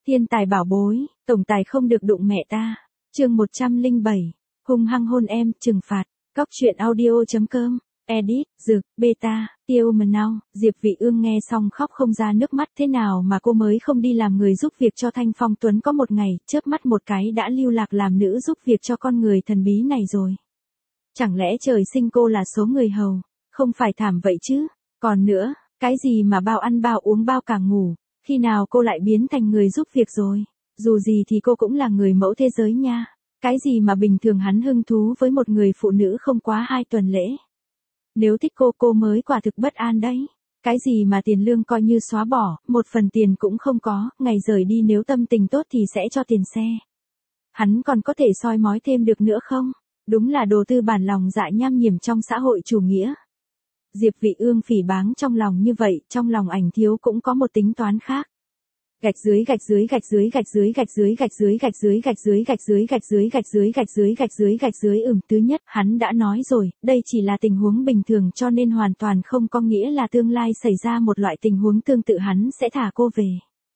Thiên tài bảo bối, tổng tài không được đụng mẹ ta. Chương 107. Hung hăng hôn em, trừng phạt. Cóc truyện audio.com. Edit, Dược, Beta, Tiêu Mần Nau. Diệp Vị Ương nghe xong khóc không ra nước mắt, thế nào mà cô mới không đi làm người giúp việc cho Thanh Phong Tuấn có một ngày, chớp mắt một cái đã lưu lạc làm nữ giúp việc cho con người thần bí này rồi. Chẳng lẽ trời sinh cô là số người hầu? Không phải thảm vậy chứ? Còn nữa, cái gì mà bao ăn bao uống bao cả ngủ? Khi nào cô lại biến thành người giúp việc rồi? Dù gì thì cô cũng là người mẫu thế giới nha. Cái gì mà bình thường hắn hứng thú với một người phụ nữ không quá 2 tuần lễ. Nếu thích cô mới quả thực bất an đấy. Cái gì mà tiền lương coi như xóa bỏ, một phần tiền cũng không có, ngày rời đi nếu tâm tình tốt thì sẽ cho tiền xe. Hắn còn có thể soi mói thêm được nữa không? Đúng là đồ tư bản lòng dạ nham hiểm trong xã hội chủ nghĩa. Diệp Vị Ương phỉ báng trong lòng như vậy, trong lòng Ảnh Thiếu cũng có một tính toán khác. Gạch dưới gạch dưới gạch dưới gạch dưới gạch dưới gạch dưới gạch dưới gạch dưới gạch dưới gạch dưới gạch dưới gạch dưới gạch dưới gạch dưới thứ nhất, hắn đã nói rồi, đây chỉ là tình huống bình thường cho nên hoàn toàn không có nghĩa là tương lai xảy ra một loại tình huống tương tự hắn sẽ thả cô về.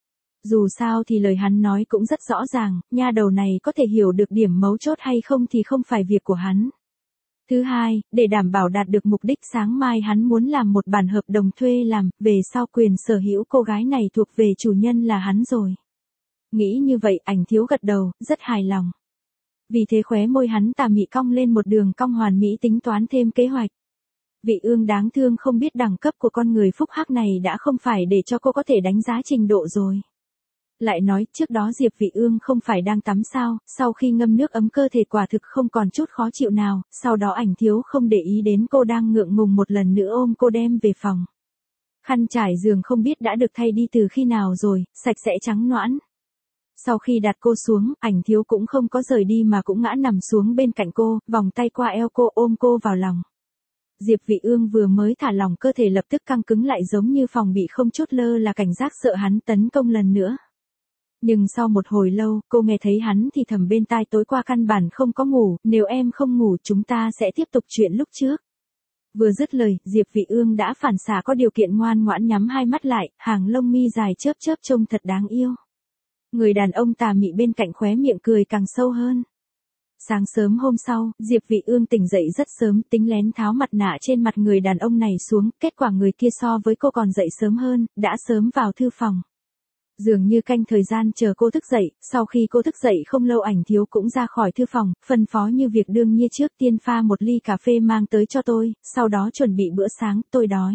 Dù sao thì lời hắn nói cũng rất rõ ràng, nha đầu này có thể hiểu được điểm mấu chốt hay không thì không phải việc của hắn. Thứ hai, để đảm bảo đạt được mục đích sáng mai hắn muốn làm một bản hợp đồng thuê làm, về sau quyền sở hữu cô gái này thuộc về chủ nhân là hắn rồi. Nghĩ như vậy Ảnh Thiếu gật đầu, rất hài lòng. Vì thế khóe môi hắn tà mị cong lên một đường cong hoàn mỹ tính toán thêm kế hoạch. Vị Ương đáng thương không biết đẳng cấp của con người phúc hắc này đã không phải để cho cô có thể đánh giá trình độ rồi. Lại nói, trước đó Diệp Vị Ương không phải đang tắm sao, sau khi ngâm nước ấm cơ thể quả thực không còn chút khó chịu nào, sau đó Ảnh Thiếu không để ý đến cô đang ngượng ngùng một lần nữa ôm cô đem về phòng. Khăn trải giường không biết đã được thay đi từ khi nào rồi, sạch sẽ trắng nõn. Sau khi đặt cô xuống, Ảnh Thiếu cũng không có rời đi mà cũng ngã nằm xuống bên cạnh cô, vòng tay qua eo cô ôm cô vào lòng. Diệp Vị Ương vừa mới thả lỏng cơ thể lập tức căng cứng lại giống như phòng bị không chút lơ là cảnh giác sợ hắn tấn công lần nữa. Nhưng sau một hồi lâu, cô nghe thấy hắn thì thầm bên tai tối qua căn bản không có ngủ, nếu em không ngủ chúng ta sẽ tiếp tục chuyện lúc trước. Vừa dứt lời, Diệp Vị Ương đã phản xạ có điều kiện ngoan ngoãn nhắm hai mắt lại, hàng lông mi dài chớp chớp trông thật đáng yêu. Người đàn ông tà mị bên cạnh khóe miệng cười càng sâu hơn. Sáng sớm hôm sau, Diệp Vị Ương tỉnh dậy rất sớm, tính lén tháo mặt nạ trên mặt người đàn ông này xuống, kết quả người kia so với cô còn dậy sớm hơn, đã sớm vào thư phòng. Dường như canh thời gian chờ cô thức dậy, sau khi cô thức dậy không lâu Ảnh Thiếu cũng ra khỏi thư phòng, phân phó như việc đương nhiên trước tiên pha một ly cà phê mang tới cho tôi, sau đó chuẩn bị bữa sáng, tôi đói.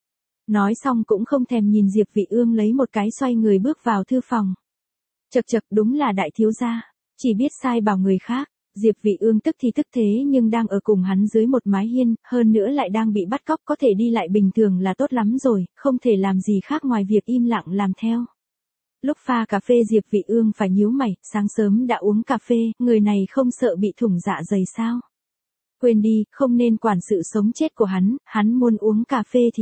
Nói xong cũng không thèm nhìn Diệp Vị Ương lấy một cái xoay người bước vào thư phòng. Chậc chậc đúng là đại thiếu gia, chỉ biết sai bảo người khác. Diệp Vị Ương tức thì tức thế nhưng đang ở cùng hắn dưới một mái hiên, hơn nữa lại đang bị bắt cóc có thể đi lại bình thường là tốt lắm rồi, không thể làm gì khác ngoài việc im lặng làm theo. Lúc pha cà phê Diệp Vị Ương phải nhíu mày, sáng sớm đã uống cà phê, người này không sợ bị thủng dạ dày sao? Quên đi, không nên quản sự sống chết của hắn muốn uống cà phê thì.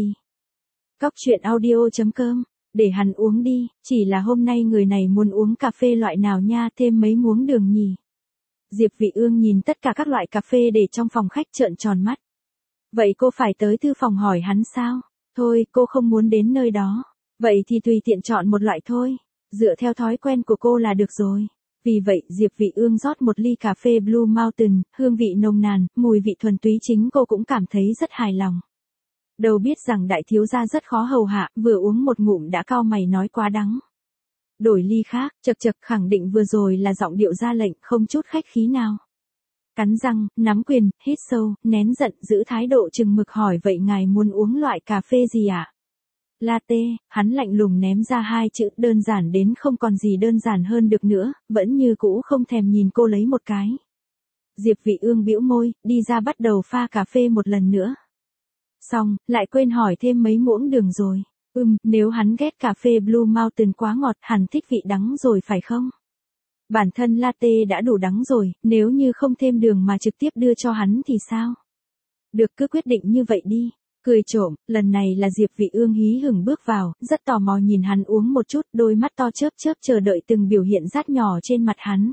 Cóc truyện audio.com, để hắn uống đi, chỉ là hôm nay người này muốn uống cà phê loại nào nha, thêm mấy muỗng đường nhỉ? Diệp Vị Ương nhìn tất cả các loại cà phê để trong phòng khách trợn tròn mắt. Vậy cô phải tới thư phòng hỏi hắn sao? Thôi, cô không muốn đến nơi đó. Vậy thì tùy tiện chọn một loại thôi. Dựa theo thói quen của cô là được rồi. Vì vậy, Diệp Vị Ương rót một ly cà phê Blue Mountain, hương vị nồng nàn, mùi vị thuần túy chính cô cũng cảm thấy rất hài lòng. Đâu biết rằng đại thiếu gia rất khó hầu hạ, vừa uống một ngụm đã cau mày nói quá đắng. Đổi ly khác, chậc chậc khẳng định vừa rồi là giọng điệu ra lệnh, không chút khách khí nào. Cắn răng, nắm quyền, hít sâu, nén giận, giữ thái độ chừng mực hỏi vậy ngài muốn uống loại cà phê gì ạ? Latte, hắn lạnh lùng ném ra hai chữ đơn giản đến không còn gì đơn giản hơn được nữa, vẫn như cũ không thèm nhìn cô lấy một cái. Diệp Vị Ương bĩu môi, đi ra bắt đầu pha cà phê một lần nữa. Xong, lại quên hỏi thêm mấy muỗng đường rồi. Nếu hắn ghét cà phê Blue Mountain quá ngọt, hẳn thích vị đắng rồi phải không? Bản thân latte đã đủ đắng rồi, nếu như không thêm đường mà trực tiếp đưa cho hắn thì sao? Được cứ quyết định như vậy đi. Cười trộm, lần này là Diệp Vị Ương hí hửng bước vào, rất tò mò nhìn hắn uống một chút, đôi mắt to chớp chớp chờ đợi từng biểu hiện rát nhỏ trên mặt hắn.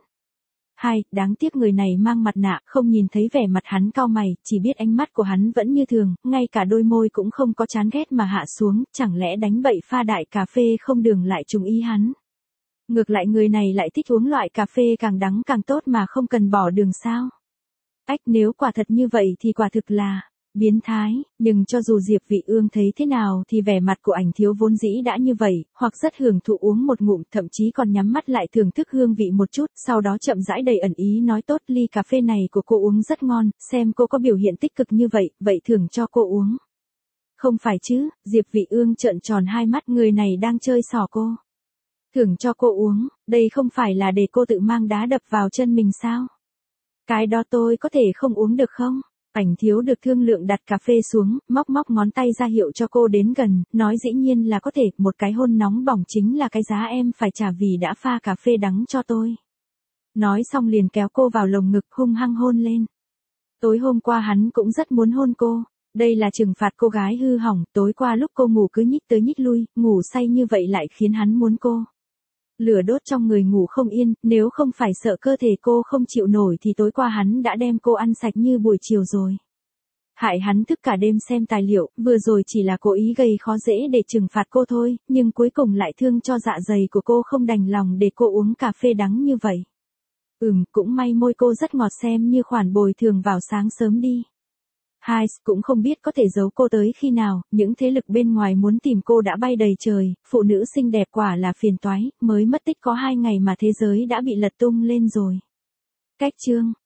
Đáng tiếc người này mang mặt nạ, không nhìn thấy vẻ mặt hắn cau mày, chỉ biết ánh mắt của hắn vẫn như thường, ngay cả đôi môi cũng không có chán ghét mà hạ xuống, chẳng lẽ đánh bậy pha đại cà phê không đường lại trùng ý hắn. Ngược lại người này lại thích uống loại cà phê càng đắng càng tốt mà không cần bỏ đường sao. Ách, nếu quả thật như vậy thì quả thực là biến thái, nhưng cho dù Diệp Vị Ương thấy thế nào thì vẻ mặt của ảnh thiếu vốn dĩ đã như vậy, hoặc rất hưởng thụ uống một ngụm, thậm chí còn nhắm mắt lại thưởng thức hương vị một chút, sau đó chậm rãi đầy ẩn ý nói tốt, ly cà phê này của cô uống rất ngon, xem cô có biểu hiện tích cực như vậy, vậy thưởng cho cô uống. Không phải chứ, Diệp Vị Ương trợn tròn hai mắt, người này đang chơi xỏ cô. Thưởng cho cô uống, đây không phải là để cô tự mang đá đập vào chân mình sao? Cái đó tôi có thể không uống được không? Ảnh thiếu được thương lượng đặt cà phê xuống, móc ngón tay ra hiệu cho cô đến gần, nói dĩ nhiên là có thể, một cái hôn nóng bỏng chính là cái giá em phải trả vì đã pha cà phê đắng cho tôi. Nói xong liền kéo cô vào lồng ngực hung hăng hôn lên. Tối hôm qua hắn cũng rất muốn hôn cô. Đây là trừng phạt cô gái hư hỏng, tối qua lúc cô ngủ cứ nhích tới nhích lui, ngủ say như vậy lại khiến hắn muốn cô. Lửa đốt trong người ngủ không yên, nếu không phải sợ cơ thể cô không chịu nổi thì tối qua hắn đã đem cô ăn sạch như buổi chiều rồi. Hại hắn thức cả đêm xem tài liệu, vừa rồi chỉ là cố ý gây khó dễ để trừng phạt cô thôi, nhưng cuối cùng lại thương cho dạ dày của cô không đành lòng để cô uống cà phê đắng như vậy. Cũng may môi cô rất ngọt xem như khoản bồi thường vào sáng sớm đi. Hai, cũng không biết có thể giấu cô tới khi nào, những thế lực bên ngoài muốn tìm cô đã bay đầy trời, phụ nữ xinh đẹp quả là phiền toái, mới mất tích có 2 ngày mà thế giới đã bị lật tung lên rồi. Cách chương